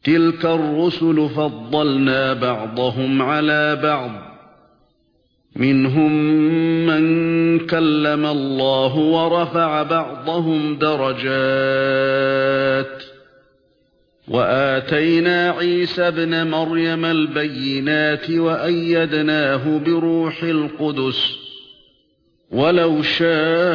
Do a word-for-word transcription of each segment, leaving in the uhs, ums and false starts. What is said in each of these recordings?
تِلْكَ الرُّسُلُ فَضَّلْنَا بَعْضَهُمْ عَلَى بَعْضٍ مِنْهُمْ مَنْ كَلَّمَ اللَّهُ وَرَفَعَ بَعْضَهُمْ دَرَجَاتٍ وَآتَيْنَا عِيسَى ابْنَ مَرْيَمَ الْبَيِّنَاتِ وَأَيَّدْنَاهُ بِرُوحِ الْقُدُسِ وَلَوْ شَاءَ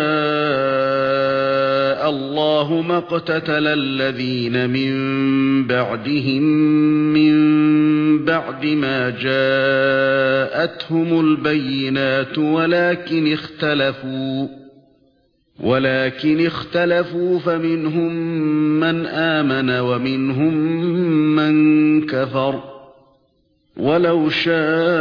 اللَّهُ مَا اقْتَتَلَ الَّذِينَ مِن بَعْدِهِم مِّن بَعْدِ مَا جَاءَتْهُمُ الْبَيِّنَاتُ وَلَكِنِ اخْتَلَفُوا وَلَكِنِ اخْتَلَفُوا فَمِنْهُم مَّنْ آمَنَ وَمِنْهُم مَّن كَفَرَ وَلَوْ شَاءَ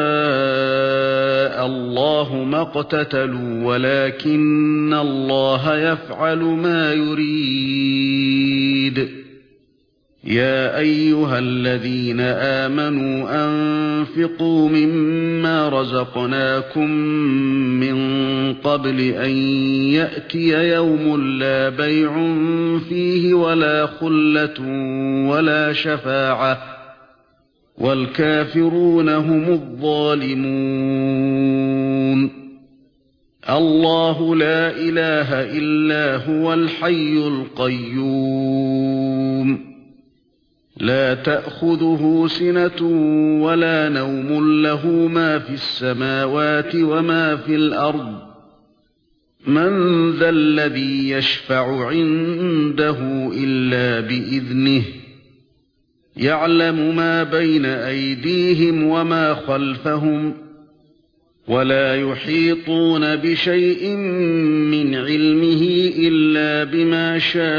اللَّهُ مَا اقْتَتَلُوا وَلَكِنَّ اللَّهَ يَفْعَلُ مَا يُرِيدُ يَا أَيُّهَا الَّذِينَ آمَنُوا أَنفِقُوا مِمَّا رَزَقْنَاكُم مِّن قَبْلِ أَن يَأْتِيَ يَوْمٌ لَّا بَيْعٌ فِيهِ وَلَا خُلَّةٌ وَلَا شَفَاعَةٌ وَالْكَافِرُونَ هُمُ الظَّالِمُونَ اللَّهُ لا إِلَٰهَ إِلَّا هُوَ الْحَيُّ الْقَيُّومُ لا تأخذه سنة ولا نوم له ما في السماوات وما في الأرض من ذا الذي يشفع عنده إلا بإذنه يعلم ما بين أيديهم وما خلفهم ولا يحيطون بشيء من علمه إلا بما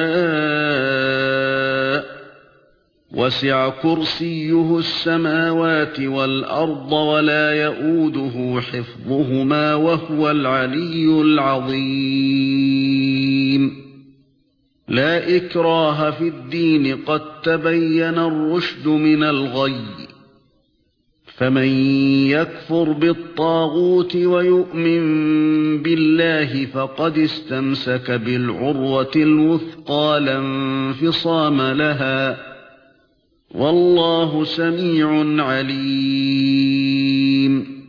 شاء وسع كرسيه السماوات والأرض ولا يئوده حفظهما وهو العلي العظيم لا إكراه في الدين قد تبين الرشد من الغي فمن يكفر بالطاغوت ويؤمن بالله فقد استمسك بالعروة الوثقى لا انفصام لها والله سميع عليم